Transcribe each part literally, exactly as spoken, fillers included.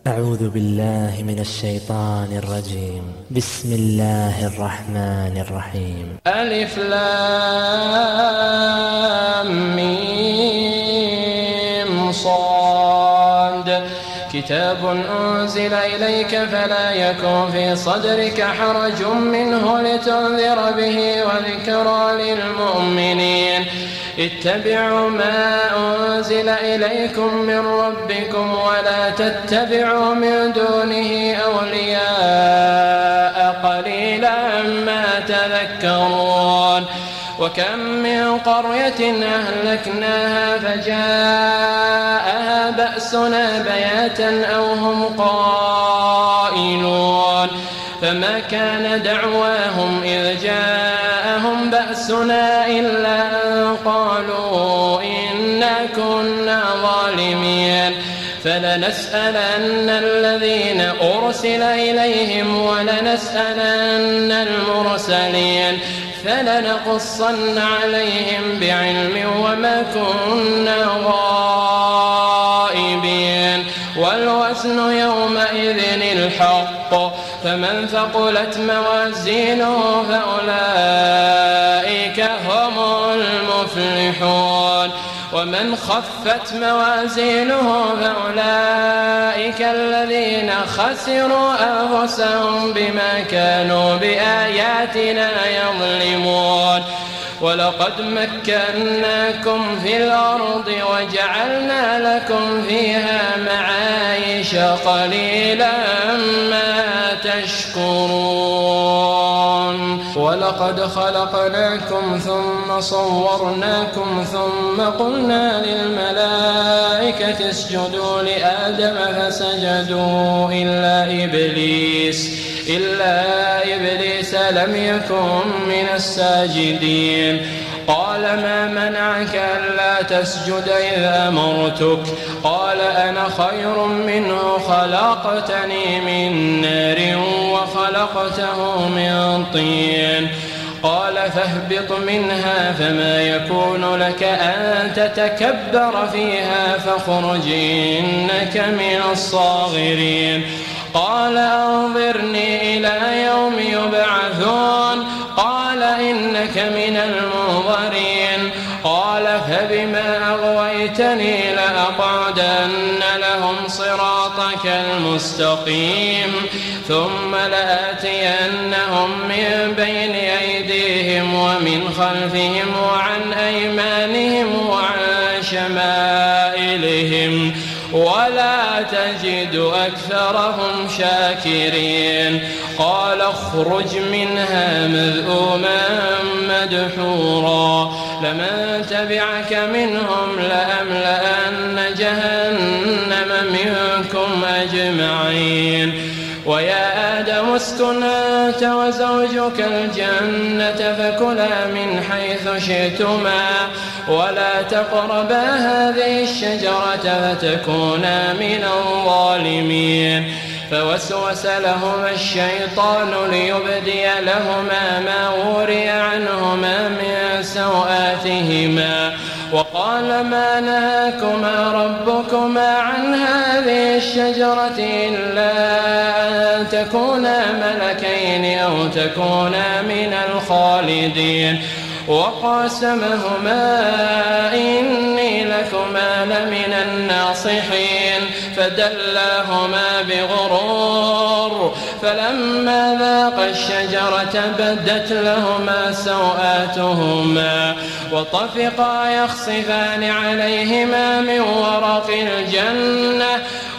أعوذ بالله من الشيطان الرجيم. بسم الله الرحمن الرحيم. ألف لام ميم صاد. كتاب أنزل إليك فلا يكن في صدرك حرج منه لتنذر به وذكرى للمؤمنين. اتبعوا ما أنزل إليكم من ربكم ولا تتبعوا من دونه أولياء قليلا ما تذكرون. وكم من قرية أهلكناها فجاءها بأسنا بياتا أو هم قائلون فما كان دعواهم إذ جاءهم بأسنا إلا أن قالوا إنا كنا ظالمين. فلنسألن الذين أرسل إليهم ولنسألن المرسلين فلنقصن عليهم بعلم وما كنا غائبين. والوزن يومئذ الحق فمن ثقلت موازينه فأولئك هم المفلحون ومن خفت موازينه فأولئك الذين خسروا أنفسهم بما كانوا بآياتنا يظلمون. ولقد مكناكم في الأرض وجعلنا لكم فيها معايش قليلا ما تشكرون. ولقد خلقناكم ثم صورناكم ثم قلنا للملائكة اسجدوا لآدم فسجدوا إلا إبليس إلا إبليس لم يكن من الساجدين. قال ما منعك ألا تسجد إذ أمرتك؟ قال أنا خير منه خلقتني من نار وخلقته من طين. قال فاهبط منها فما يكون لك أن تتكبر فيها فاخرج إنك من الصاغرين. قال أنظرني إلى يوم يبعثون. قال إنك من المنظرين. قال فبما أغويتني لأقعدن لهم صراطك المستقيم ثم لآتينهم من بين أيديهم ومن خلفهم وعن أيمانهم وعن شمائلهم ولا تجد أكثرهم شاكرين. قال اخرج منها مذءوما مدحورا لمن تبعك منهم لأملأن جهنم منكم أجمعين. ويا آدم اسكن أنت وزوجك الجنة فكلا من حيث شئتما ولا تقربا هذه الشجرة فتكونا من الظالمين. فوسوس لهما الشيطان ليبدي لهما ما وري عنهما من سوآتهما وقال ما نهاكما ربكما عن هذه الشجرة إلا أن تكونا ملكين أو تكونا من الخالدين. وقاسمهما إني لكما لمن الناصحين فدلاهما بغرور فلما ذاقا الشجرة بدت لهما سوآتهما وطفقا يخصفان عليهما من ورق الجنة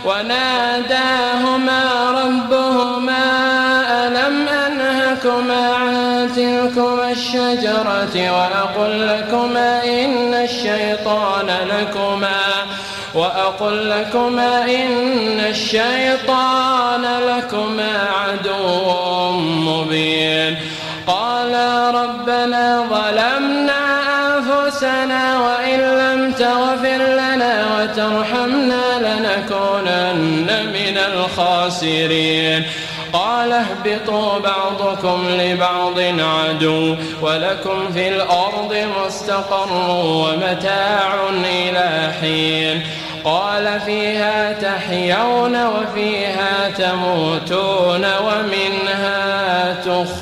وناداهما ربهما ألم أنهكما عن تلكما الشجرة وأقل لكما إن الشيطان لكما وأقل لكما إن الشيطان لكما عدو مبين. قالا ربنا ظلمنا أنفسنا وإن لم تغفر لنا وترحمنا لنكونن من الخاسرين. قال اهبطوا بعضكم لبعض عدو ولكم في الأرض مستقر ومتاع إلى حين. قال فيها تحيون وفيها تموتون ومنها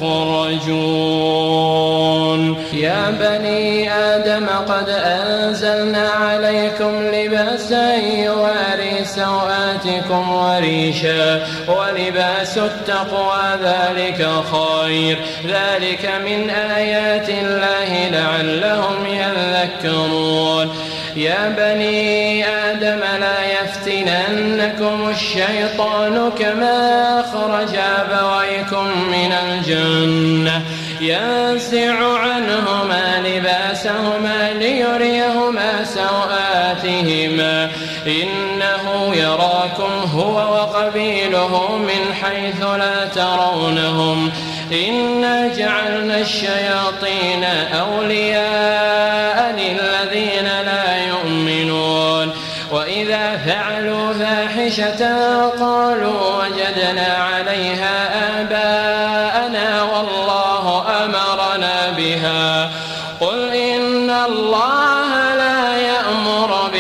تخرجون. يا بني آدم قد أنزلنا عليكم لباسا يواري سوآتكم وريشا ولباس التقوى ذلك خير ذلك من آيات الله لعلهم يذكرون. يا بني آدم لا يفتننكم الشيطان كما أخرج أبويكم من الجنة ينزع عنهما لباسهما ليريهما سوآتهما إنه يراكم هو وقبيله من حيث لا ترونهم إنا جعلنا الشياطين أولياء للذين لا يؤمنون وإذا فعلوا فاحشة قالوا وجدنا عليها آباءنا والله أمرنا بها قل إن الله لا يأمر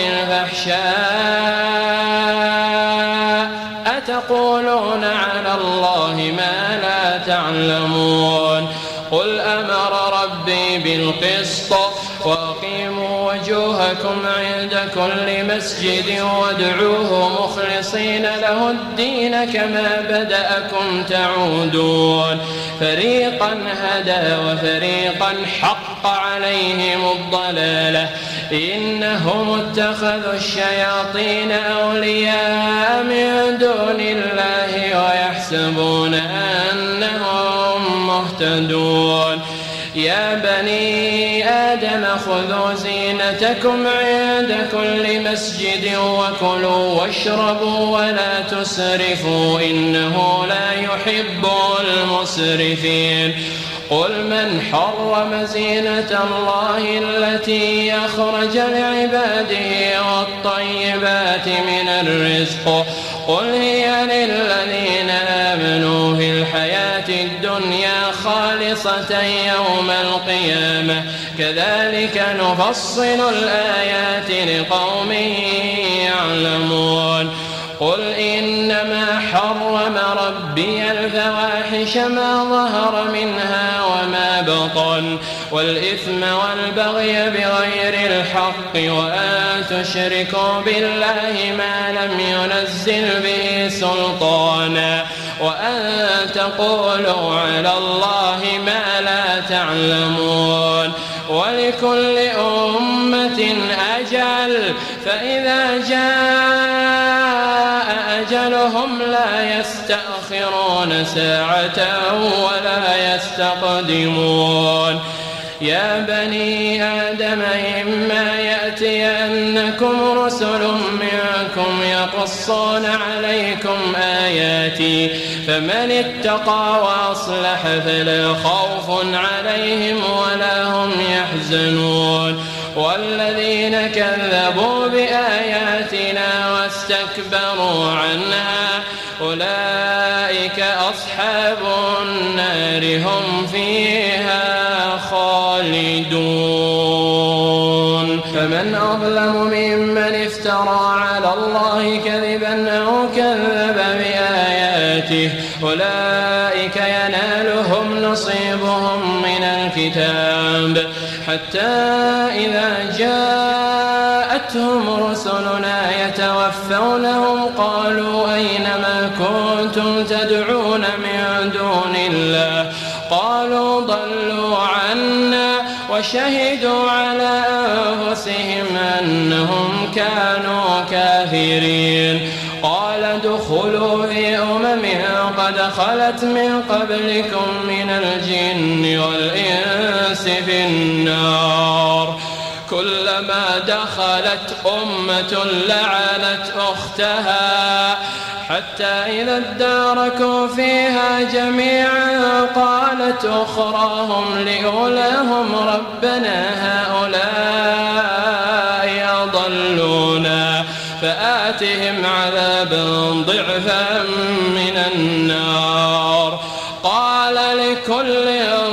بالفحشاء أتقولون على الله ما لا تعلمون. قل أمر ربي بالقسط وأقيموا وجوهكم عند كل مسجد وادعوه مخلصين له الدين كما بدأكم تعودون. فريقا هدى وفريقا حق عليهم الضلالة إنهم اتخذوا الشياطين أولياء من دون الله ويحسبون أنهم مهتدون. يا بني آدم خذوا زينتكم عند كل مسجد وكلوا واشربوا ولا تسرفوا إنه لا يحب المسرفين. قل من حرم زينة الله التي أخرج لعباده والطيبات من الرزق قل هي للذين آمنوا في الحياة الدنيا خالصة يوم القيامة كذلك نفصل الآيات لقوم يعلمون. قل إنما حرم ربي الفواحش ما ظهر منها وما بطن والإثم والبغي بغير الحق وأن تشركوا بالله ما لم ينزل به سلطانا وأن تقولوا على الله ما لا تعلمون. ولكل أمة أجل فإذا جاء أجلهم لا يستأخرون ساعة ولا يستقدمون. يا بني آدم إما يأتينكم رسل منكم يقصون عليكم آياتي فمن اتقى وأصلح فلا خوف عليهم ولا هم يحزنون. والذين كذبوا بآياتنا واستكبروا عنها أولئك أصحاب النار هم فيها خالدون. فمن أظلم ممن افترى على الله كذبا أو كذب بآياته أولئك ينالهم نصيبهم من الكتاب حتى إذا جاءتهم رسلنا يتوفونهم قالوا أين ما كنتم تدعون من دون الله قالوا ضلوا عنا وشهدوا على أنفسهم أنهم كانوا كافرين. قال ادخلوا في أمم قد خلت من قبلكم من الجن والإنس في النار كلما دخلت أمة لعنت أختها حتى إذا اداركوا فيها جميعا قالت أخراهم لأولاهم ربنا هؤلاء أضلونا فآتهم عذابا ضعفا من النار. قال لكل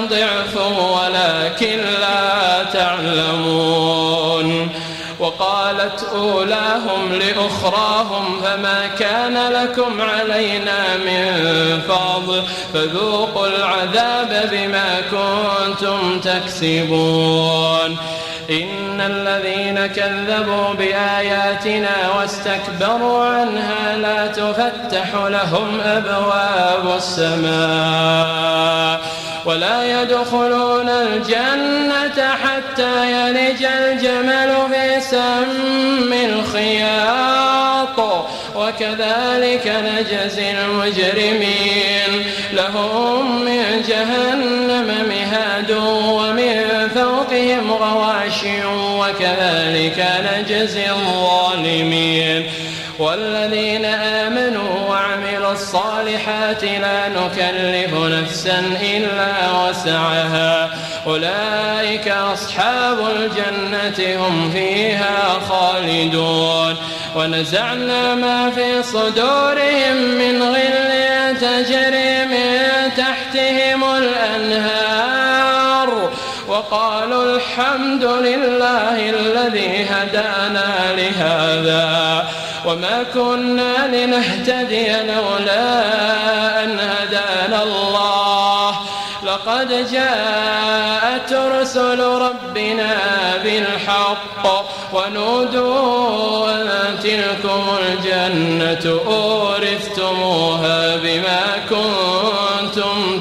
ضعف ولكن لا تعلمون. وقال قالت أولاهم لأخراهم فما كان لكم علينا من فضل فذوقوا العذاب بما كنتم تكسبون إن الذين كذبوا بآياتنا واستكبروا عنها لا تفتح لهم أبواب السماء ولا يدخلون الجنة حتى يلج الجمل في سم الخياط وكذلك نجزي المجرمين لهم من جهنم مهاد ومن فوقهم غواش وكذلك نجزي الظالمين والذين آمنوا وعملوا الصالحات لا نكلف نفسا إلا وسعها أولئك أصحاب الجنة هم فيها خالدون ونزعنا ما في صدورهم من غل تجري من تحتهم الأنهار وقالوا الحمد لله الذي هدانا لهذا وما كنا لنهتدي لولا أن هدانا الله لقد جاءت رسل ربنا بالحق ونودوا أن تلكم الجنة أورثتموها بما كنتم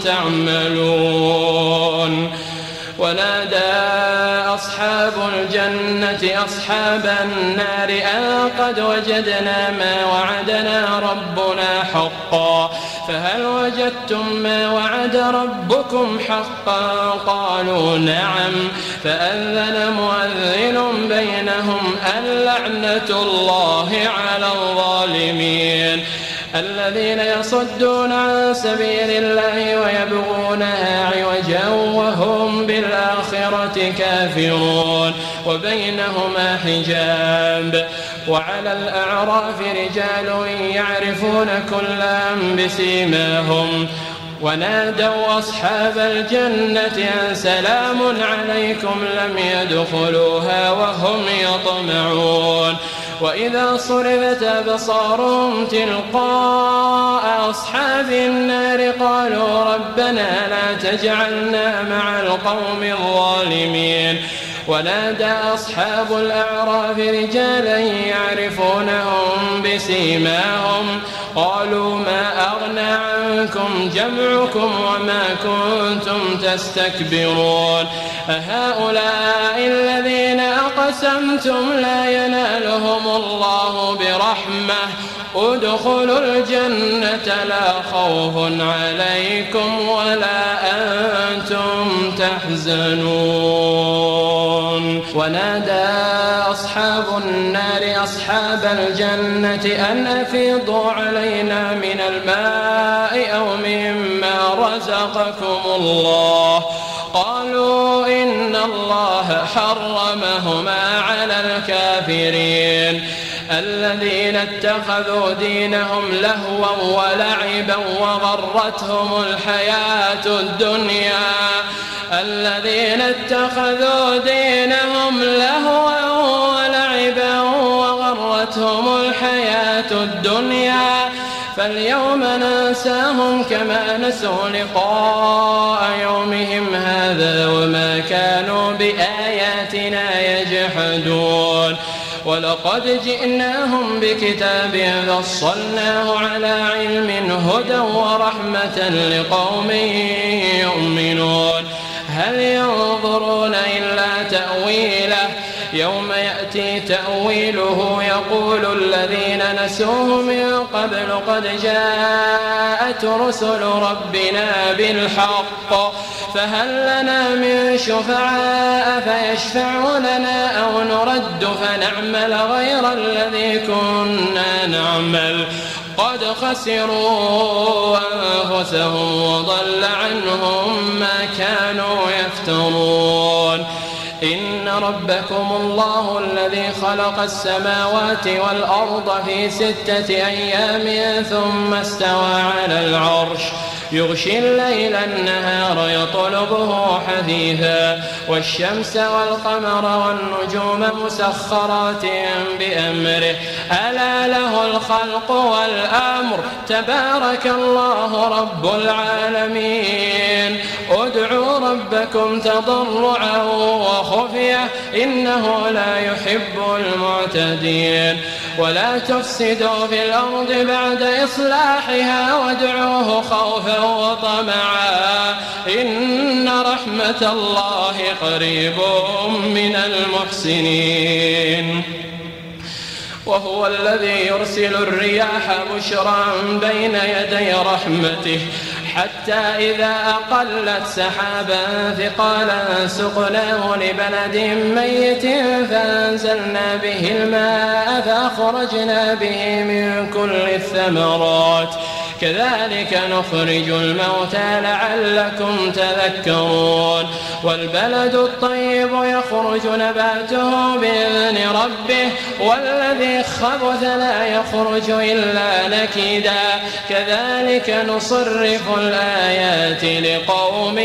تعملون ونادى أصحاب الجنة أصحاب النار أن قد وجدنا ما وعدنا ربنا حقا فهل وجدتم ما وعد ربكم حقا قالوا نعم فأذن مؤذن بينهم اللعنة الله على الظالمين الذين يصدون عن سبيل الله ويبغونها عوجا وهم بالآخرة كافرون وبينهما حجاب وعلى الأعراف رجال يعرفون كلا بسيماهم ونادوا أصحاب الجنة أن سلام عليكم لم يدخلوها وهم يطمعون وإذا صرفت أبصارهم تلقاء أصحاب النار قالوا ربنا لا تجعلنا مع القوم الظالمين ونادى أصحاب الأعراف رجالا يعرفونهم بسيماهم قالوا ما أغنى عنكم جمعكم وما كنتم تستكبرون أهؤلاء الذين أقسمتم لا ينالهم الله برحمة ادخلوا الجنة لا خوف عليكم ولا أنتم تحزنون ونادى أصحاب النار أصحاب الجنة أن أفيضوا علينا من الماء أو مما رزقكم الله قالوا إن الله حرمهما على الكافرين الذين اتخذوا دينهم لهوا ولعبا وغرتهم الحياة الدنيا الذين اتخذوا دينهم لهوا ولعبا وغرتهم الحياة الدنيا فاليوم ننساهم كما نسوا لقاء يومهم هذا وما كانوا بآياتنا يجحدون ولقد جئناهم بكتاب فصلناه على علم هدى ورحمة لقوم يؤمنون هل ينظرون إلا تأويله يوم يأتي تأويله يقول الذين نسوه من قبل قد جاءت رسل ربنا بالحق فهل لنا من شفعاء فيشفعوا لنا أو نرد فنعمل غير الذي كنا نعمل قد خسروا أنفسهم وضل عنهم ما كانوا يفترون إن ربكم الله الذي خلق السماوات والأرض في ستة أيام ثم استوى على العرش يغشي الليل النهار يطلبه حثيثا والشمس والقمر والنجوم مسخرات بأمره ألا له الخلق والأمر تبارك الله رب العالمين ادعوا ربكم تضرعا وخفية إنه لا يحب المعتدين ولا تفسدوا في الأرض بعد إصلاحها وادعوه خوفا وطمعا إن رحمة الله قريب من المحسنين وهو الذي يرسل الرياح بشرا بين يدي رحمته حتى إذا أقلت سحابا ثقالا سقناه لبلد ميت فأنزلنا به الماء فأخرجنا به من كل الثمرات كذلك نخرج الموتى لعلكم تذكرون والبلد الطيب يخرج نباته بإذن ربه والذي خبث لا يخرج إلا نكدا كذلك نصرف الآيات لقوم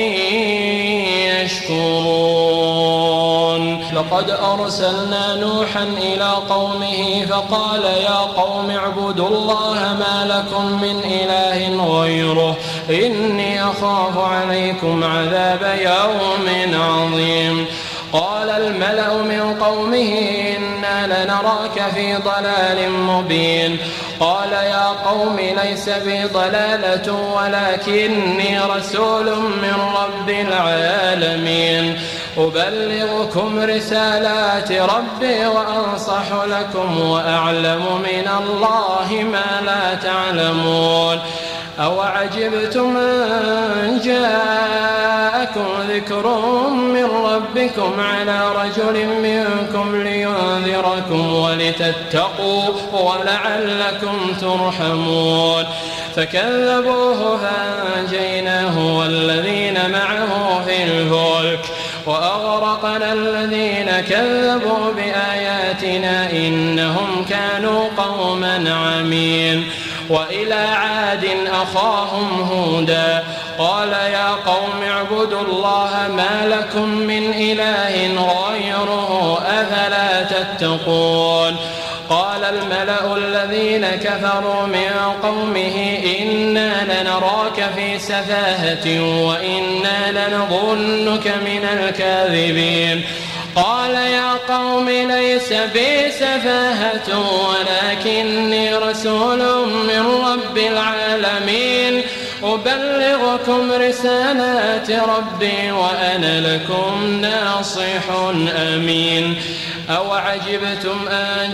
يشكرون لقد أرسلنا نوحا إلى قومه فقال يا قوم اعبدوا الله ما لكم من إله غيره إني أخاف عليكم عذاب يوم عظيم قال الملأ من قومه إنا لنراك في ضلال مبين قال يا قوم ليس بي ضلالة ولكني رسول من رب العالمين أبلغكم رسالات ربي وأنصح لكم وأعلم من الله ما لا تعلمون أوعجبتم أن جاءكم ذكر من ربكم على رجل منكم لينذركم ولتتقوا ولعلكم ترحمون فكذبوه فأنجيناه والذين معه في الفلك وأغرقنا الذين كذبوا بآياتنا إنهم كانوا قوما عمين وإلى عاد أخاهم هودا قال يا قوم اعبدوا الله ما لكم من إله غيره أفلا تتقون قال الملأ الذين كفروا من قومه إنا لنراك في سفاهة وإنا لنظنك من الكاذبين قال يا قوم ليس بي سفاهة ولكني رسول من رب العالمين أبلغكم رسالات ربي وأنا لكم ناصح أمين أوعجبتم أن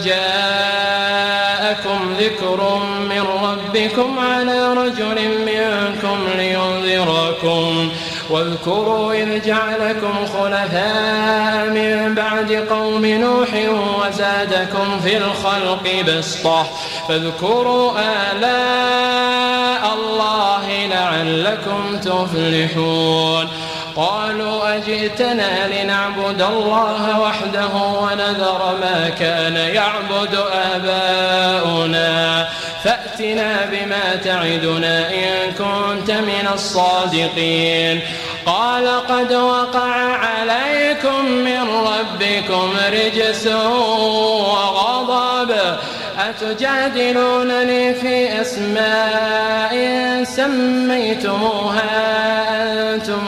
جاءكم ذكر من ربكم على رجل منكم لينذركم واذكروا إذ جعلكم خلفاء من بعد قوم نوح وزادكم في الخلق بسطة فاذكروا آلاء الله لعلكم تفلحون قالوا أجئتنا لنعبد الله وحده ونذر ما كان يعبد آباؤنا فأتنا بما تعدنا إن كنت من الصادقين قال قد وقع عليكم من ربكم رجس وغضب أتجادلونني في أسماء سميتموها أنتم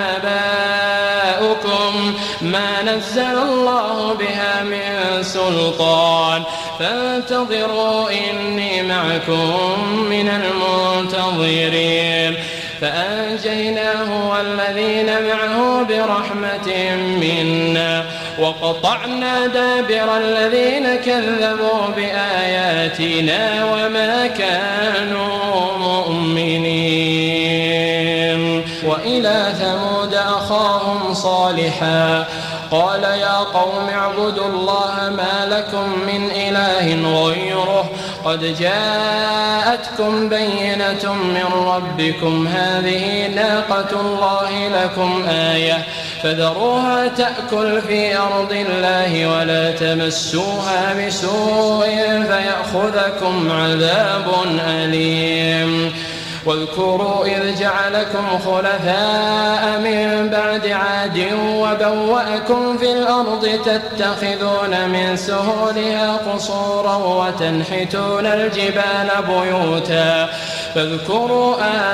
وآباؤكم ما نزل الله بها من سلطان فانتظروا إني معكم من المنتظرين فأنجيناه والذين معه برحمة منا وقطعنا دابر الذين كذبوا بآياتنا وما كانوا مؤمنين وإلى ثمود أخاهم صالحا قال يا قوم اعبدوا الله ما لكم من إله غيره قد جاءتكم بينة من ربكم هذه ناقة الله لكم آية فذروها تأكل في أرض الله ولا تمسوها بسوء فيأخذكم عذاب أليم واذكروا إذ جعلكم خلفاء من بعد عاد وبوأكم في الأرض تتخذون من سهولها قصورا وتنحتون الجبال بيوتا فاذكروا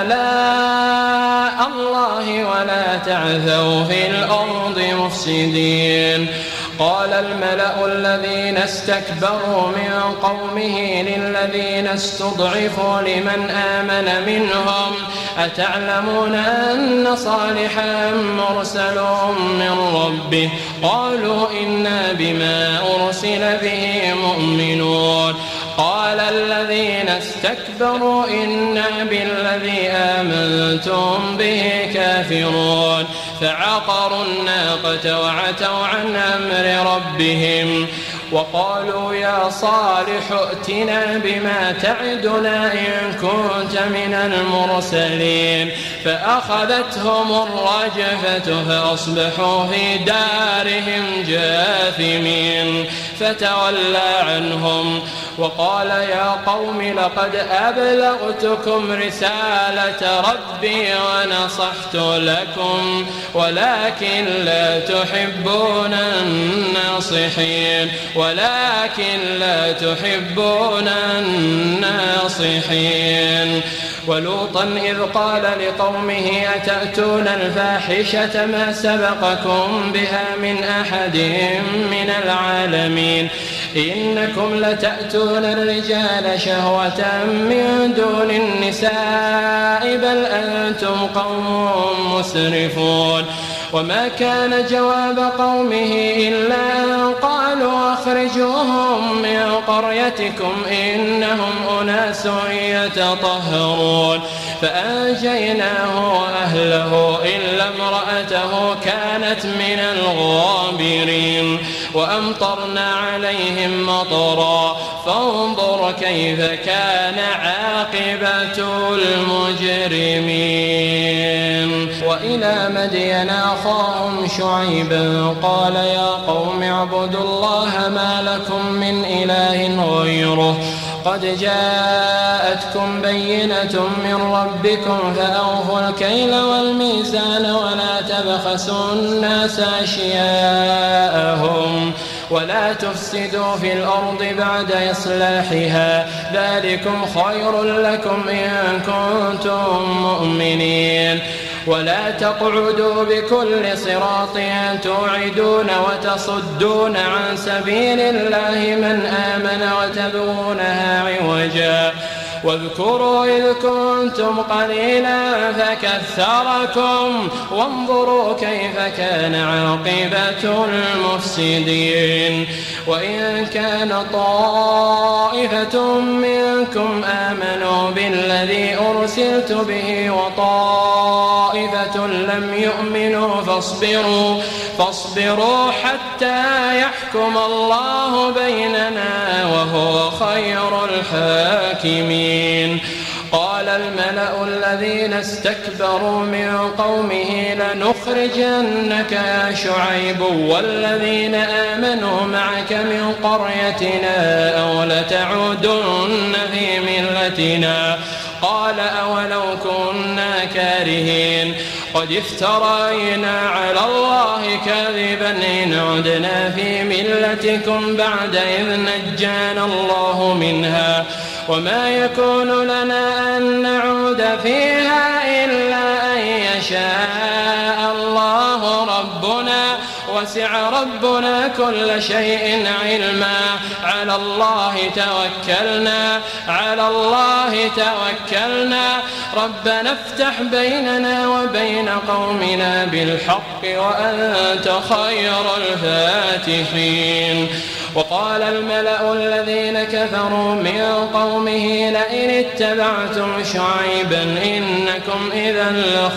آلاء الله ولا تعثوا في الأرض مفسدين. قال الملأ الذين استكبروا من قومه للذين استضعفوا لمن آمن منهم أتعلمون أن صالحا مرسل من ربه قالوا إنا بما أرسل به مؤمنون. قال الذين استكبروا إنا بالذي آمنتم به كافرون فعقروا الناقة وعتوا عن أمر ربهم وقالوا يا صالح ائتنا بما تعدنا إن كنت من المرسلين فأخذتهم الرجفة فأصبحوا في دارهم جاثمين فتولى عنهم وقال يا قوم لقد أبلغتكم رسالة ربي ونصحت لكم ولكن لا تحبون الناصحين ولكن لا تحبون الناصحين. ولوطا إذ قال لقومه أتأتون الفاحشة ما سبقكم بها من أحد من العالمين إنكم لتأتون الرجال شهوة من دون النساء بل أنتم قوم مسرفون. وما كان جواب قومه إلا أن قالوا أخرجوهم من قريتكم إنهم أناس يتطهرون فأنجيناه وأهله إلا امرأته كانت من الغابرين وأمطرنا عليهم مطرا فانظر كيف كان عاقبة المجرمين. وإلى مدين أخاهم شعيبا قال يا قوم اعبدوا الله ما لكم من إله غيره قد جاءتكم بينة من ربكم فأوفوا الكيل والميزان ولا تبخسوا الناس أشياءهم ولا تفسدوا في الأرض بعد إصلاحها ذلكم خير لكم إن كنتم مؤمنين. ولا تقعدوا بكل صراط توعدون وتصدون عن سبيل الله من آمن وتبغونها عوجا واذكروا إذ كنتم قليلا فكثركم وانظروا كيف كان عاقبة المفسدين. وإن كان طائفة منكم آمنوا بالذي أرسلت به وطائفة لم يؤمنوا فاصبروا فاصبروا حتى يحكم الله بيننا وهو خير الحاكمين. قال الملأ الذين استكبروا من قومه لنخرجنك يا شعيب والذين آمنوا معك من قريتنا أو لتعودن في ملتنا قال أولو كنا كارهين قد افترينا على الله كذبا إن عدنا في ملتكم بعد إذ نجانا الله منها وما يكون لنا أن نعود فيها إلا أن يشاء الله ربنا وسع ربنا كل شيء علما على الله توكلنا على الله توكلنا ربنا افتح بيننا وبين قومنا بالحق وأنت خير الفاتحين. وقال الملأ الذين كفروا من قومه لئن اتبعتم شعيبا إنكم إذا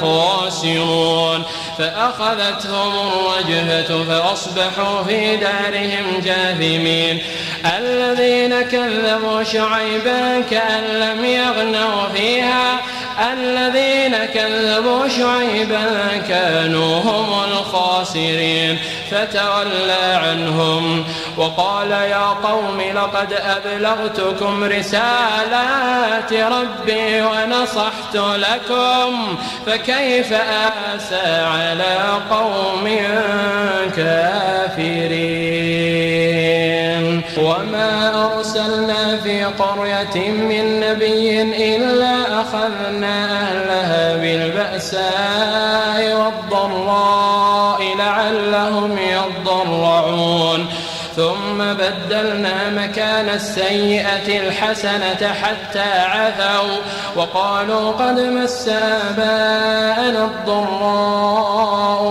لخاسرون فأخذتهم الرجفة فأصبحوا في دارهم جاثمين. الذين كذبوا شعيبا كأن لم يغنوا فيها الذين كذبوا شعيبا كانوا هم الخاسرين فتولى عنهم وقال يا قوم لقد أبلغتكم رسالات ربي ونصحت لكم فكيف آسى على قوم كافرين وما أرسلنا في قرية من نبي إلا أخذنا أهلها بالبأساء والضراء لعلهم يضرعون ثم بدلنا مكان السيئة الحسنة حتى عفوا وقالوا قد مس آباءنا الضراء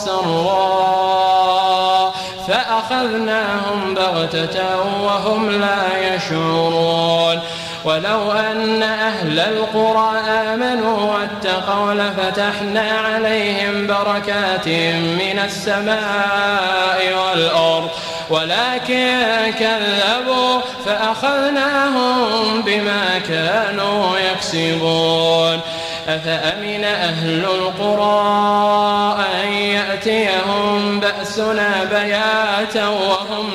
والسراء فأخذناهم بغتة وهم لا يشعرون ولو أن أهل القرى آمنوا واتقوا لفتحنا عليهم بركات من السماء والأرض ولكن كذبوا فأخذناهم بما كانوا يكسبون أفأمن أهل القرى أن يأتيهم بأسنا بياتا وهم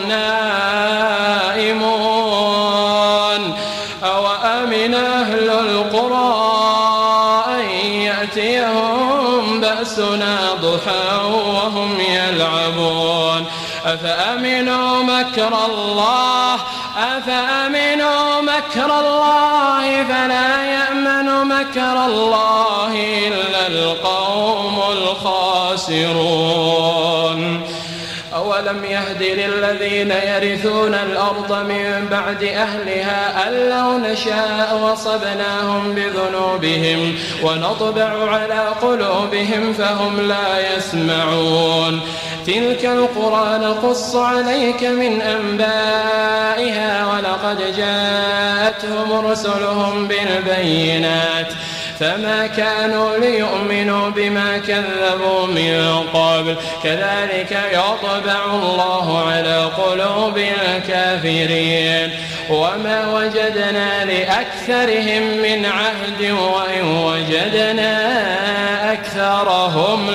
نائمون أوأمن أهل القرى أن يأتيهم بأسنا ضحى وهم يلعبون أفأمنوا مكر الله أفأمنوا مكر الله فلا يأمن مكر الله إلا القوم الخاسرون أولم يهد للذين يرثون الأرض من بعد أهلها أن لو نشاء وصبناهم بذنوبهم ونطبع على قلوبهم فهم لا يسمعون تلك القرى نقص عليك من أنبائها ولقد جاءتهم رسلهم بالبينات فما كانوا ليؤمنوا بما كذبوا من قبل كذلك يطبع الله على قلوب الكافرين وما وجدنا لأكثرهم من عهد وإن وجدنا أكثرهم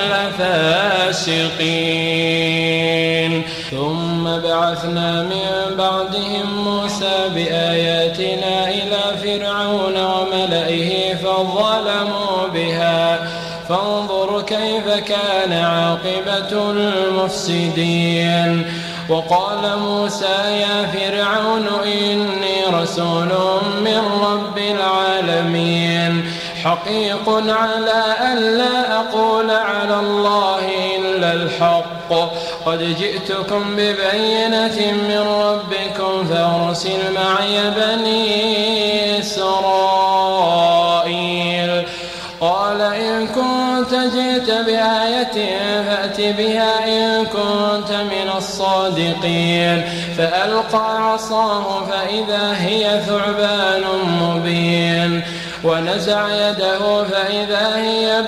لفاسقين ثم بعثنا من بعدهم موسى بآياتنا إلى فرعون وملئه فظلموا بها فانظر كيف كان عاقبة المفسدين وقال موسى يا فرعون إني رسول من رب العالمين حقيق على أن لا أقول على الله إلا الحق قد جئتكم ببينة من ربكم فأرسل معي بني إسرائيل قال إن كنت جئت بآية فأت بها إن كنت من الصادقين فألقى عصاه فإذا هي ثعبان مبين ونزع يده فإذا هي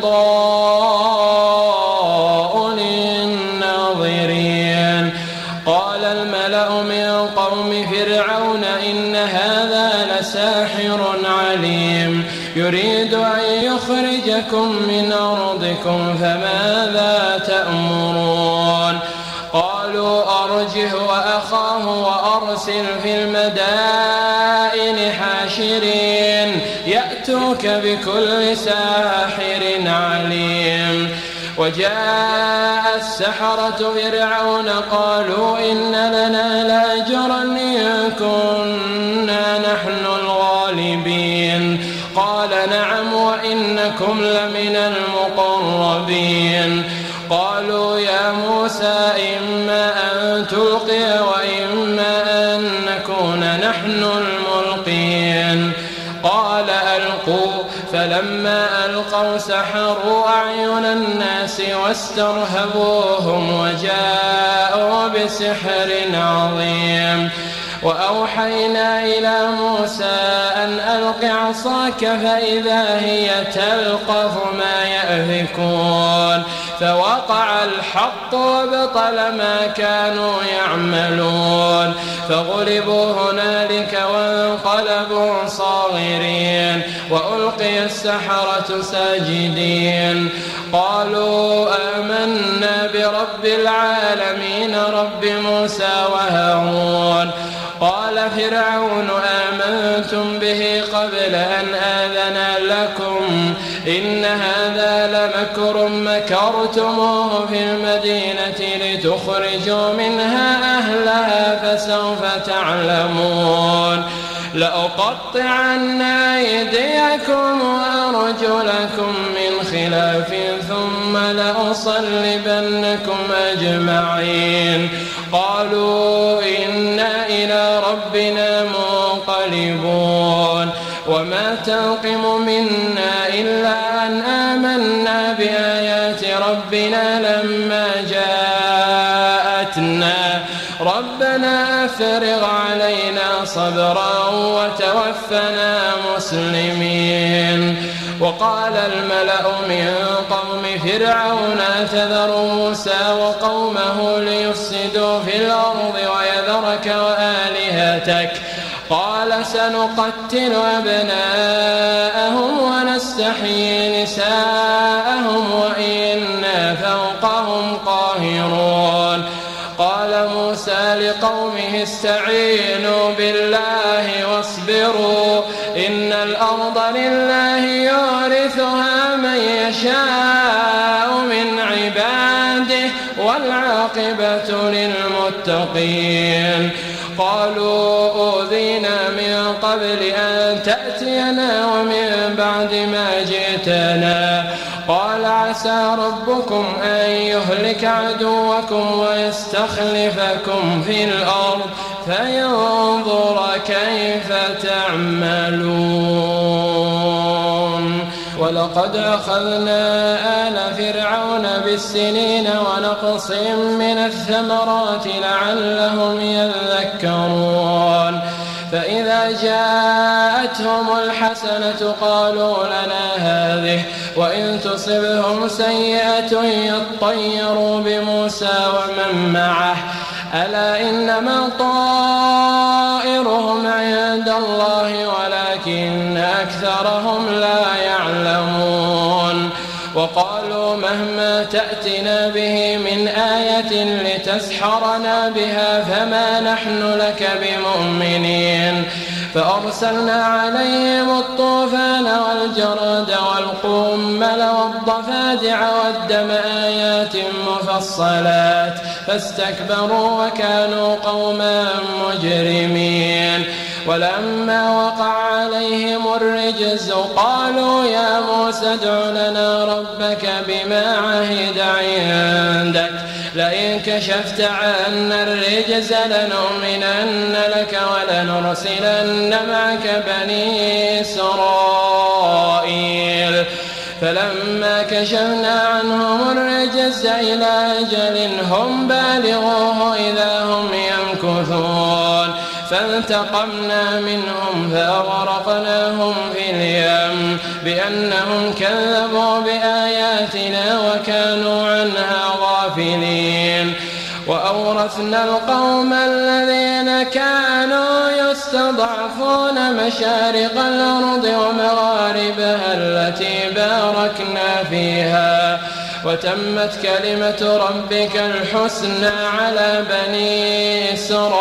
بيضاء للناظرين قال الملأ من قوم فرعون إن هذا لساحر عليم يريد أن يخرجكم من أرضكم فماذا تأمرون قالوا أرجه وأخاه وأرسل في المدائن حاشرين يأتوك بكل ساحر عليم وجاء السحرة فرعون قالوا إن لنا لأجرا إن كنا نحن الغالبين قال نعم وإنكم لمن المقربين قالوا يا موسى إما أن تلقي وإما أن نكون نحن الملقين قال ألقوا فلما ألقوا سحروا أعين الناس واسترهبوهم وجاءوا بسحر عظيم وأوحينا إلى موسى أن ألق عصاك فإذا هي تلقف ما يأفكون فوقع الحق وبطل ما كانوا يعملون فغلبوا هنالك وانقلبوا صاغرين وألقي السحرة ساجدين قالوا آمنا برب العالمين رب موسى وهارون قال فرعون آمنتم به قبل أن آذن لكم إن هذا لمكر مكرتموه في المدينة لتخرجوا منها أهلها فسوف تعلمون لأقطعن أيديكم وأرجلكم من خلاف ثم لأصلبنكم أجمعين قالوا إنا إلى ربنا منقلبون وما تنقم منا إلا أن آمنا بآيات ربنا لما جاءتنا ربنا أفرغ علينا صبرا وتوفنا مسلمين وقال الملأ من قوم فرعون أتذر موسى وقومه ليفسدوا في الأرض ويذرك وآلهتك قال سنقتل أبناءهم ونستحيي نساءهم وإنا فوقهم قاهرون قال موسى لقومه استعينوا بالله واصبروا إن الأرض لله يورثها من يشاء من عباده والعاقبة للمتقين قالوا أوذينا من قبل أن تأتينا ومن بعد ما جئتنا قال عسى ربكم أن يهلك عدوكم ويستخلفكم في الأرض فينظر كيف تعملون ولقد أخذنا آل فرعون بالسنين ونقص من الثمرات لعلهم يذكرون فإذا جاءتهم الحسنة قالوا لنا هذه وإن تصبهم سيئة يطيروا بموسى ومن معه ألا إنما طائرهم عند الله ولكن أكثرهم لا يعلمون وقالوا مهما تأتنا به من آية لتسحرنا بها فما نحن لك بمؤمنين فأرسلنا عليهم الطوفان والجراد والقمل والضفادع والدم آيات مفصلات فاستكبروا وكانوا قوما مجرمين ولما وقع عليهم الرجز قالوا يا موسى ادع لنا ربك بما عهد عندك لئن كشفت عنا الرجز لنؤمنن لك ولنرسلن معك بني إسرائيل فلما كشفنا عنهم الرجز إلى أجل هم بالغوه إذا هم يمكثون فانتقمنا منهم فأغرقناهم في اليم بأنهم كذبوا بآياتنا وكانوا عنها غافلين وأورثنا القوم الذين كانوا يستضعفون مشارق الأرض ومغاربها التي باركنا فيها وتمت كلمة ربك الحسنى على بني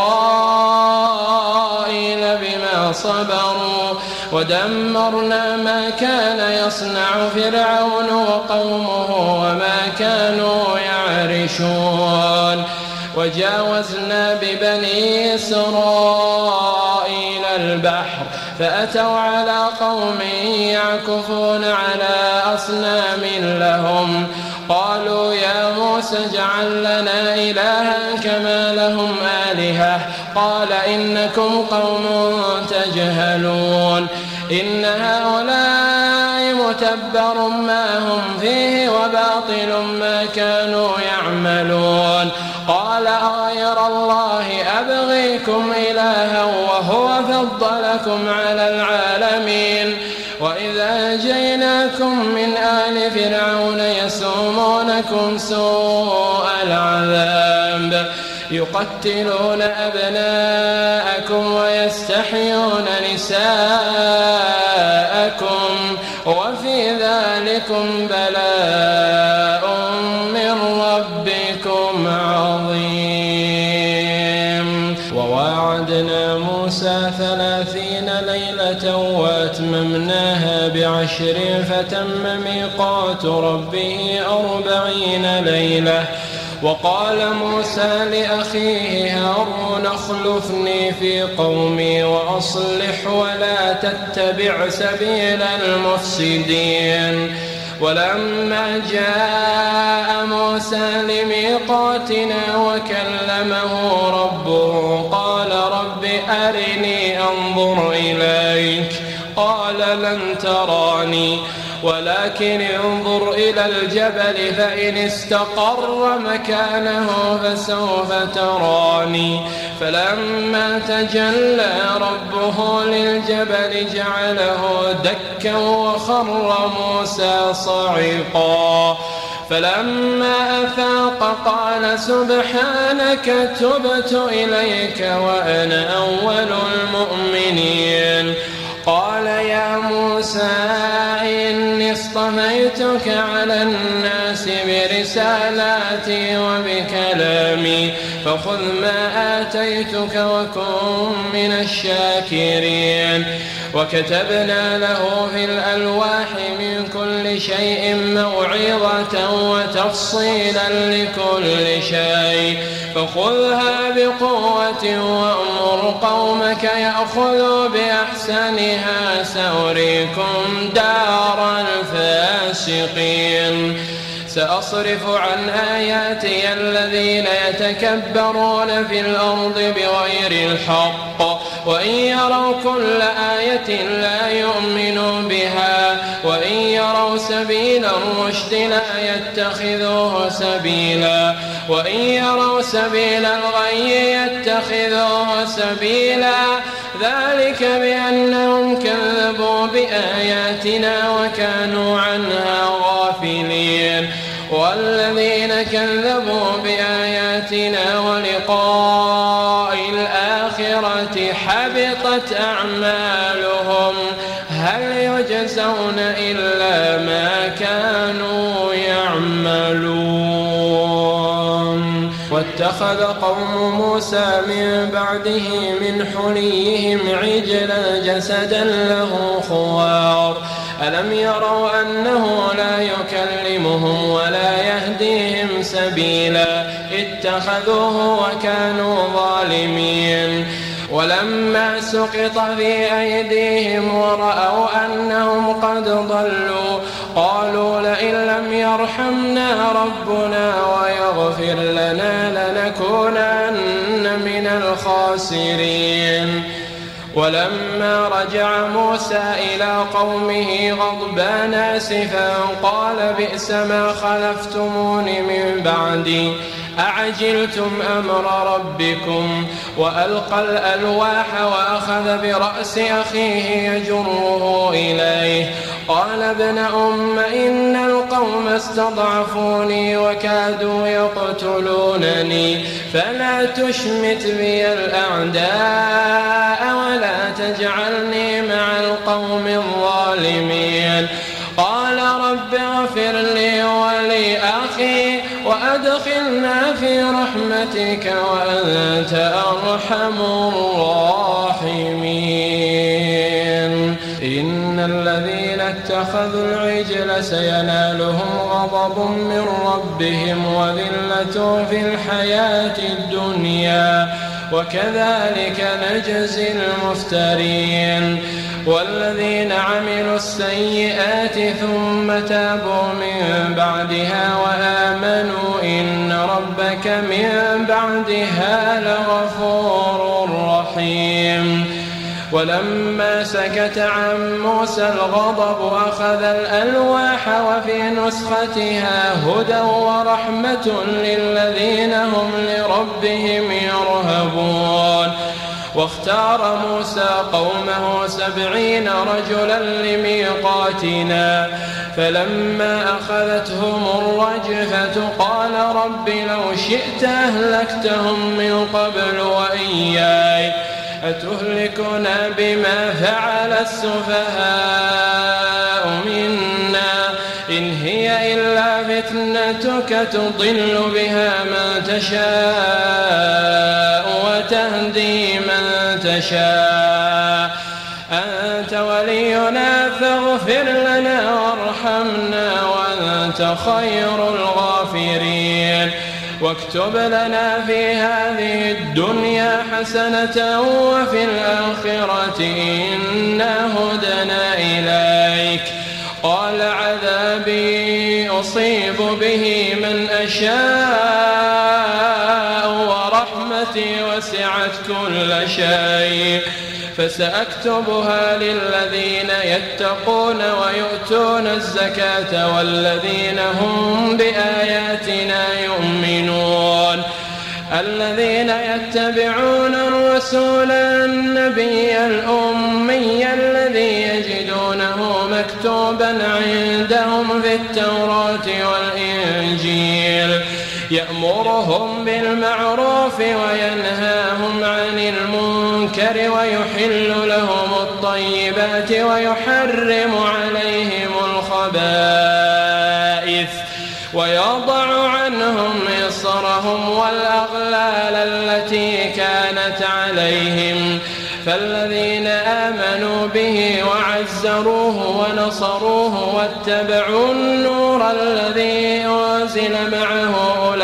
إسرائيل بما صبروا ودمرنا ما كان يصنع فرعون وقومه وما كانوا يعرشون وجاوزنا ببني إسرائيل البحر فأتوا على قوم يعكفون على أصنام لهم قالوا يا موسى اجعل لنا إلها كما لهم آلهة قال إنكم قوم تجهلون إن هؤلاء متبر ما هم فيه وباطل ما كانوا يعملون قال أغير الله أبغيكم إلها وهو فضلكم على العالمين وإذا جئناكم من آل فرعون يسومونكم سوء العذاب يقتلون أبناءكم ويستحيون نساءكم وفي ذلكم بلاء من ربكم عظيم. وواعدنا موسى ثلاثين ليلة وأتممناها بعشر فتم ميقات ربه أربعين ليلة. وقال موسى لأخيه هارون اخلفني في قومي وأصلح ولا تتبع سبيل المفسدين. ولما جاء موسى لميقاتنا وكلمه ربه قال رب أرني أنظر إليك قال لن تراني ولكن انظر إلى الجبل فإن استقر مكانه فسوف تراني. فلما تجلى ربه للجبل جعله دكا وخر موسى صعقا. فلما أفاق قال سبحانك تبت إليك وأنا أول المؤمنين. قال يا موسى إني اصطفيتك على الناس برسالاتي وبكلامي فخذ ما آتيتك وكن من الشاكرين. وكتبنا له في الألواح من كل شيء موعظة وتفصيلا لكل شيء فخذها بقوة وأمر قومك يأخذوا بأحسنها سأريكم دار الفاسقين. سأصرف عن آياتي الذين يتكبرون في الأرض بغير الحق وإن يروا كل آية لا يؤمنوا بها وإن يروا سبيل الرشد لا يتخذوه سبيلا وإن يروا سبيل الغي يتخذوه سبيلا ذلك بأنهم كذبوا بآياتنا وكانوا عنها غافلين. والذين كذبوا بآياتنا ولقاء الآخرة حبطت أعمالهم هل يجزون إلا ما كانوا يعملون. واتخذ قوم موسى من بعده من حليهم عجلا جسدا له خوار ألم يروا أنه لا يكلمهم ولا يهديهم سبيلا اتخذوه وكانوا ظالمين. ولما سقط في أيديهم ورأوا أنهم قد ضلوا قالوا لئن لم يرحمنا ربنا ويغفر لنا لنكونن من الخاسرين. ولما رجع موسى إلى قومه غضبان آسفا قال بئس ما خلفتمون من بعدي أعجلتم أمر ربكم وألقى الألواح وأخذ برأس أخيه يجره إليه قال ابن أم إن القوم استضعفوني وكادوا يقتلونني فلا تشمت بي الأعداء ولا تجعلني مع القوم الظالمين. قال رب اغفر لي ولأخي وأدخلنا في رحمتك وأنت أرحم الراحمين. إن الذين اتخذوا العجل سينالهم غضب من ربهم وذلة في الحياة الدنيا وكذلك نجزي المفترين. والذين عملوا السيئات ثم تابوا من بعدها وآمنوا إن ربك من بعدها لغفور رحيم. ولما سكت عن موسى الغضب أخذ الألواح الأفراح وفي نسختها هدى ورحمة للذين هم لربهم يرهبون. واختار موسى قومه سبعين رجلا لميقاتنا فلما أخذتهم الرجفة قال رب لو شئت أهلكتهم من قبل وإياي أتهلكنا بما فعل السفهاء منا إن هي إلا فتنتك تضل بها من تشاء وتهدي من تشاء أنت ولينا فاغفر لنا وارحمنا وأنت خير الغافرين. واكتب لنا في هذه الدنيا حسنة وفي الآخرة إنا هدنا إليك. قال عذابي أصيب به من أشاء ورحمتي وسعت كل شيء فسأكتبها للذين يتقون ويؤتون الزكاة والذين هم بآياتنا يؤمنون. الذين يتبعون الرسول النبي الأمي الذي يجدونه مكتوبا عندهم في التوراة والإنجيل يأمرهم بالمعروف وينهاهم عن المنكر ويحل لهم الطيبات ويحرم عليهم الخبائث ويضع عنهم إصرهم والأغلال التي كانت عليهم. فالذين آمنوا به وعزروه ونصروه واتبعوا النور الذي أنزل معه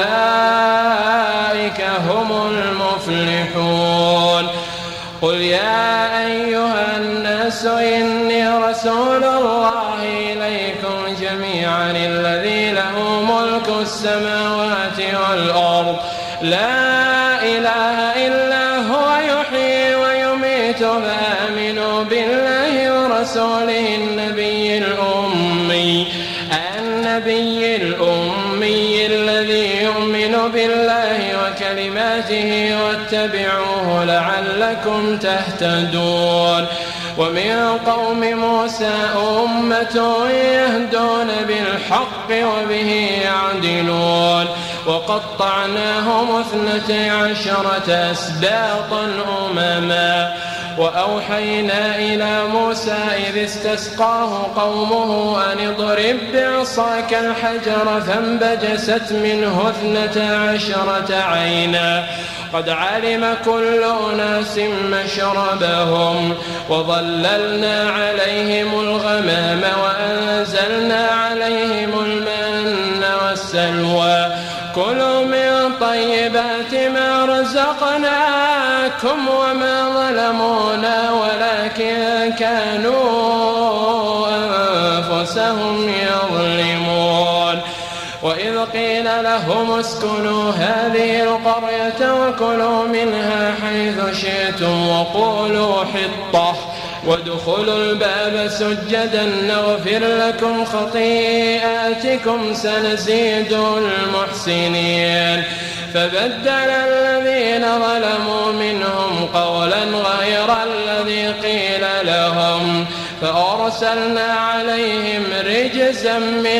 أولئك هم المفلحون. قل يا أيها الناس إني رسول الله إليكم جميعا الذي له ملك السماوات والأرض لا إله إلا هو يحيي ويميت فآمنوا بالله ورسوله النبي الأمي النبي الأمي الذي يؤمن بالله وكلماته واتبعوه لعلكم تهتدون. ومن قوم موسى أمة يهدون بالحق وبه يعدلون. وقطعناهم اثنتي عشرة أسباطا أمما وأوحينا إلى موسى إذ استسقاه قومه أن اضرب بعصاك الحجر فانبجست منه اثنتا عشرة عينا قد علم كل أناس مشربهم وظللنا عليهم الغمام وأنزلنا عليهم المن والسلوى كلوا من طيبات ما رزقناكم وما ظلمونا ولكن كانوا أنفسهم يظلمون. وإذ قيل لهم اسكنوا هذه القرية وكلوا منها حيث شئتم وقولوا حطة وادخلوا الباب سجدا نغفر لكم خطيئاتكم سنزيد المحسنين. فبدل الذين ظلموا منهم قولا غير الذي قيل لهم فأرسلنا عليهم رجزا من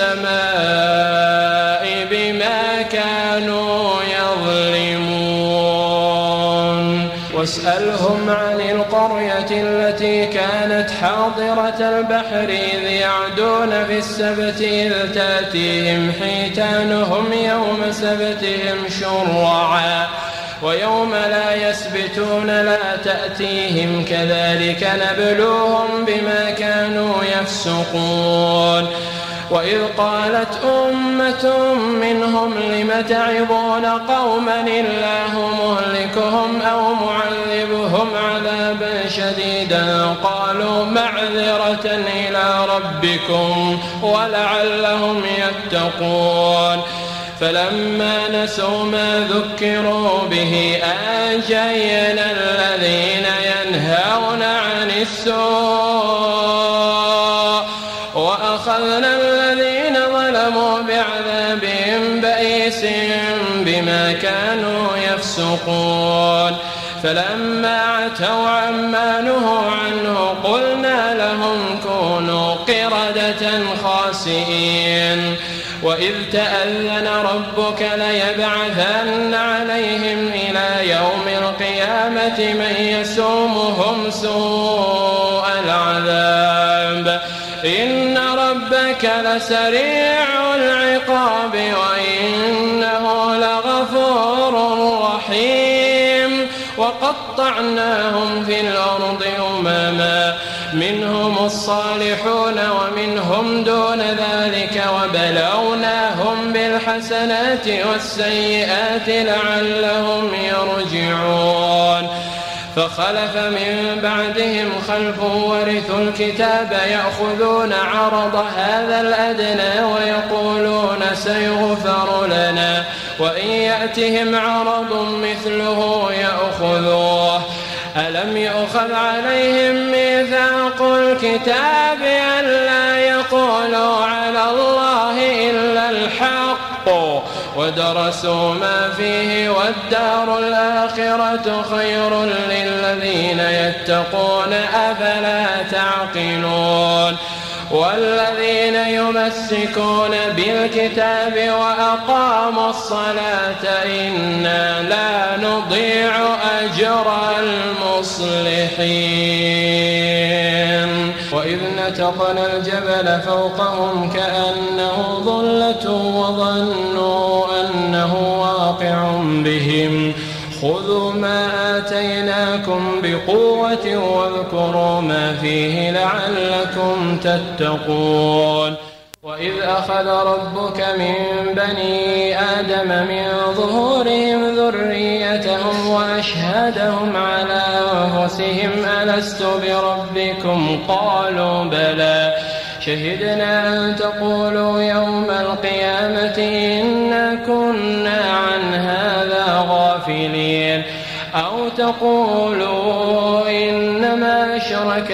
السماء بما كانوا يظلمون. واسألهم عن القرية التي كانت حاضرة البحر إذ يعدون في السبت إذ تأتيهم حيتانهم يوم سبتهم شرعا ويوم لا يسبتون لا تأتيهم كذلك نبلوهم بما كانوا يفسقون. وإذ قالت أمة منهم لم تعظون قوما الله مهلكهم أو معذبهم عذابا شديدا قالوا معذرة إلى ربكم ولعلهم يتقون. فلما نسوا ما ذكروا به أنجينا الذين ينهون عن السوء وأخذنا وأخذنا الذين ظلموا بعذاب بئيس بما كانوا يفسقون فلما عتوا عما نهوا عنه قلنا لهم كونوا قردة خاسئين وإذ تأذن ربك ليبعثن عليهم إلى يوم القيامة من يسومهم سوء العذاب إن ربك لسريع العقاب وإنه لغفور رحيم وقطعناهم في الأرض أمما منهم الصالحون ومنهم دون ذلك وبلوناهم بالحسنات والسيئات لعلهم يرجعون فخلف من بعدهم خلف ورثوا الكتاب يأخذون عرض هذا الأدنى ويقولون سيغفر لنا وإن يأتهم عرض مثله يأخذوه ألم يؤخذ عليهم ميثاق الكتاب ألا يقولوا على الله إلا الحق ودرسوا ما فيه والدار الآخرة خير للذين يتقون أفلا تعقلون والذين يمسكون بالكتاب وأقاموا الصلاة إنا لا نضيع أجر المصلحين وإذ نتقنا الجبل فوقهم كأنه ظلة وظنوا أنه واقع بهم خذوا ما آتيناكم بقوة واذكروا ما فيه لعلكم تتقون وإذ أخذ ربك من بني آدم من ظهورهم ذريتهم وأشهدهم على أنفسهم ألست بربكم قالوا بلى شهدنا أن تقولوا يوم القيامة إنا كنا عن هذا غافلين أو تقولوا إنما أشرك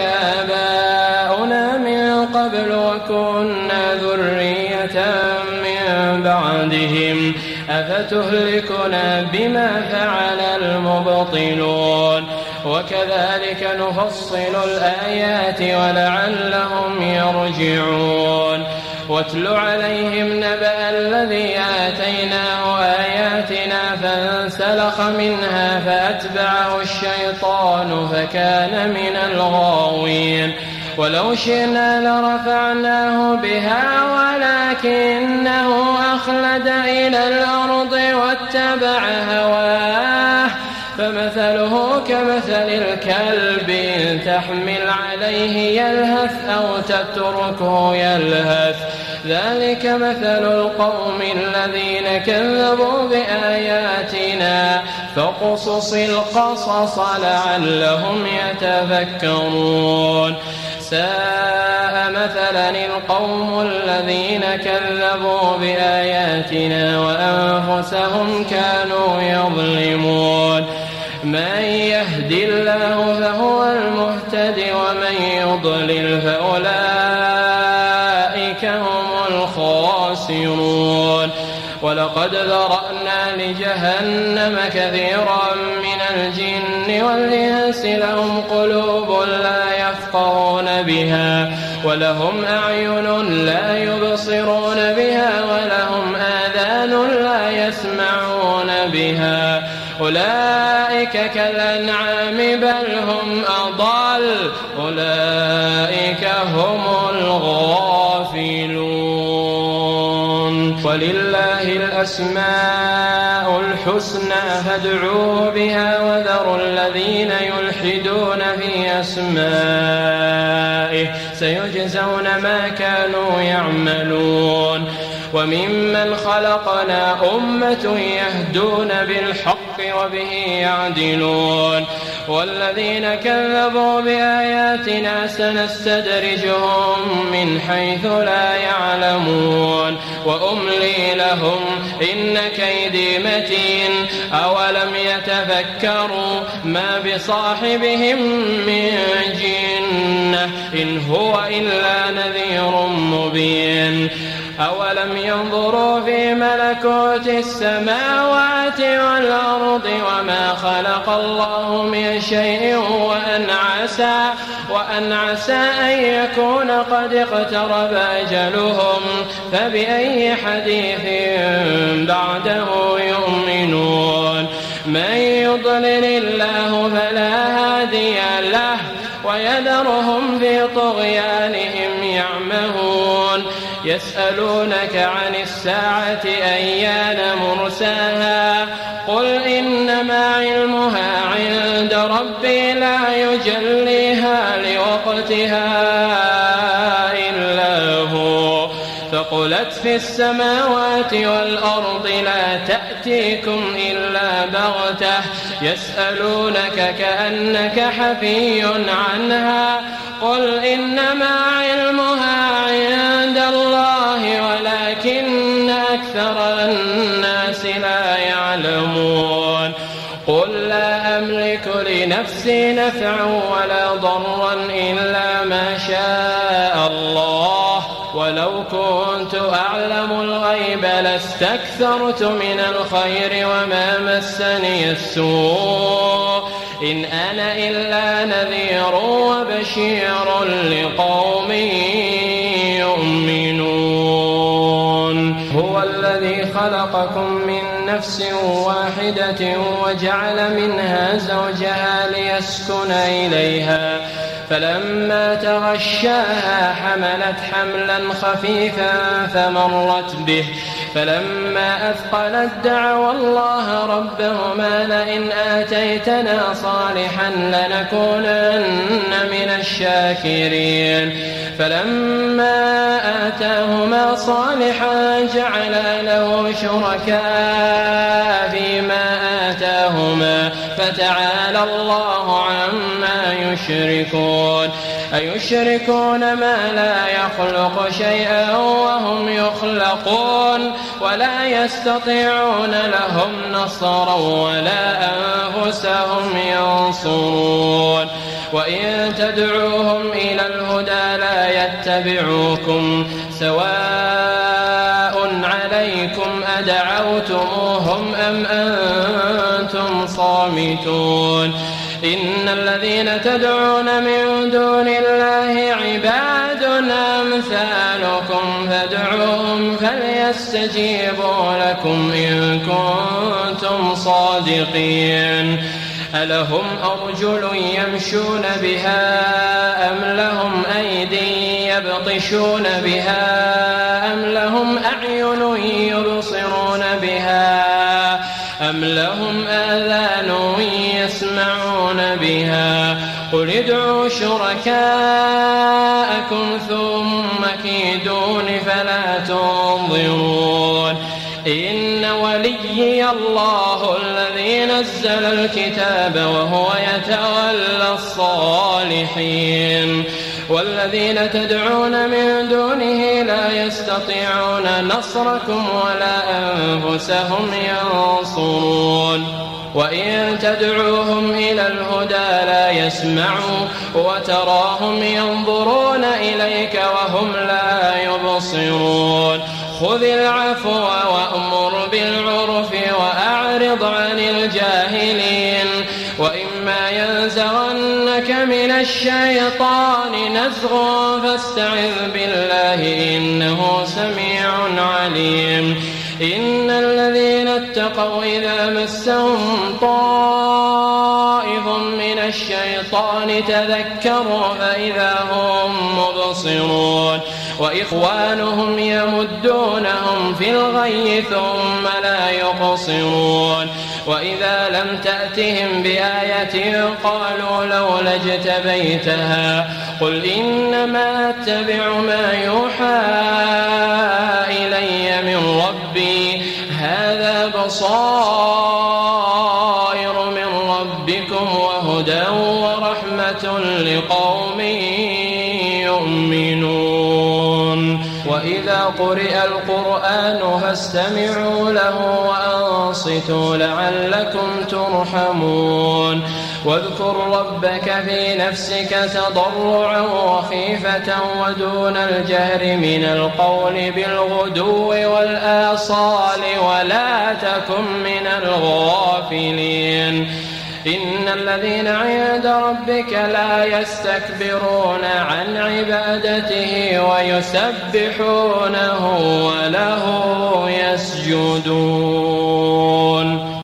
آباؤنا من قبل وكنا ذرية من بعدهم أفتهلكنا بما فعل المبطلون وكذلك نفصل الآيات ولعلهم يرجعون واتل عليهم نبأ الذي آتيناه آياتنا فانسلخ منها فأتبعه الشيطان فكان من الغاوين ولو شئنا لرفعناه بها ولكنه أخلد إلى الأرض واتبع هواه فمثله كمثل الكلب إن تحمل عليه يلهث أو تتركه يلهث ذلك مثل القوم الذين كذبوا بآياتنا فاقصص القصص لعلهم يتفكرون ساء مثلا القوم الذين كذبوا بآياتنا وأنفسهم كانوا يظلمون من يهد الله فهو المهتد ومن يضلل فأولئك هم الخاسرون ولقد ذرأنا لجهنم كثيرا من الجن والإنس لهم قلوب لا يفقهون بها ولهم أعين لا يبصرون بها ولهم آذان لا يسمعون بها أولئك كالأنعام بل هم أضل أولئك هم الغافلون ولله الأسماء الحسنى فادعوه بها وذروا الذين يلحدون في أسمائه سيجزون ما كانوا يعملون وممن خلقنا أمة يهدون بالحق وبه يعدلون والذين كذبوا بآياتنا سنستدرجهم من حيث لا يعلمون وأملي لهم إن كيدي متين أولم يتفكروا ما بصاحبهم من جنة إن هو إلا نذير مبين أولم ينظروا في ملكوت السماوات والأرض وما خلق الله من شيء وأن عسى, وأن عسى أن يكون قد اقترب أجلهم فبأي حديث بعده يؤمنون من يضلل الله فلا هادي له ويذرهم في طغيانهم يعمهون يسألونك عن الساعة أيان مرساها قل إنما علمها عند ربي لا يجليها لوقتها إلا هو ثقلت في السماوات والأرض لا تأتيكم إلا بغتة يسألونك كأنك حفي عنها قل إنما علمها عند الله ولكن أكثر الناس لا يعلمون قل لا أملك لنفسي نفعا ولا ضرا إلا ما شاء الله ولو كنت أعلم الغيب لاستكثرت من الخير وما مسني السوء إن أنا إلا نذير وبشير لقوم يؤمنون هو الذي خلقكم من نفس واحدة وجعل منها زوجها ليسكن إليها فلما تغشاها حملت حملا خفيفا فمرت به فلما أثقلت دعوا الله ربهما لئن آتيتنا صالحا لنكونن من الشاكرين فلما آتاهما صالحا جعلا له شركاء فيما آتاهما فتعالى الله عما يشركون أيشركون ما لا يخلق شيئا وهم يخلقون ولا يستطيعون لهم نصرا ولا أنفسهم ينصرون وإن تدعوهم إلى الهدى لا يتبعوكم سواء عليكم أدعوتموهم أم أنتم صامتون إن الذين تدعون من دون الله عباد أمثالكم فادعوهم فليستجيبوا لكم إن كنتم صادقين ألهم أرجل يمشون بها أم لهم أيدي يبطشون بها أم لهم أعين يبصرون بها أم لهم آذان يسمعون بها قل ادعوا شركاءكم ثم كيدون فلا تنظرون إن وليي الله الذي نزل الكتاب وهو يتولى الصالحين والذين تدعون من دونه لا يستطيعون نصركم ولا أنفسهم ينصرون وإن تدعوهم إلى الهدى لا يسمعوا وتراهم ينظرون إليك وهم لا يبصرون خذ العفو وأمر بالعرف وأعرض عن الجاهلين وإما ينزغنك من الشيطان نزغ فاستعذ بالله إنه سميع عليم إن الذين اتقوا إذا مسهم طائف من الشيطان تذكروا فإذا هم مبصرون وإخوانهم يمدونهم في الغي ثم لا يقصرون وإذا لم تأتهم بآية قالوا لولا اجتبيتها قل إنما أتبع ما يوحى إلي بصائر من ربكم وهدى ورحمة لقوم يؤمنون وإذا قرئ القرآن فاستمعوا له وأنصتوا لعلكم ترحمون واذكر ربك في نفسك تضرعا وخيفة ودون الجهر من القول بالغدو والآصال ولا تكن من الغافلين إن الذين عند ربك لا يستكبرون عن عبادته ويسبحونه وله يسجدون.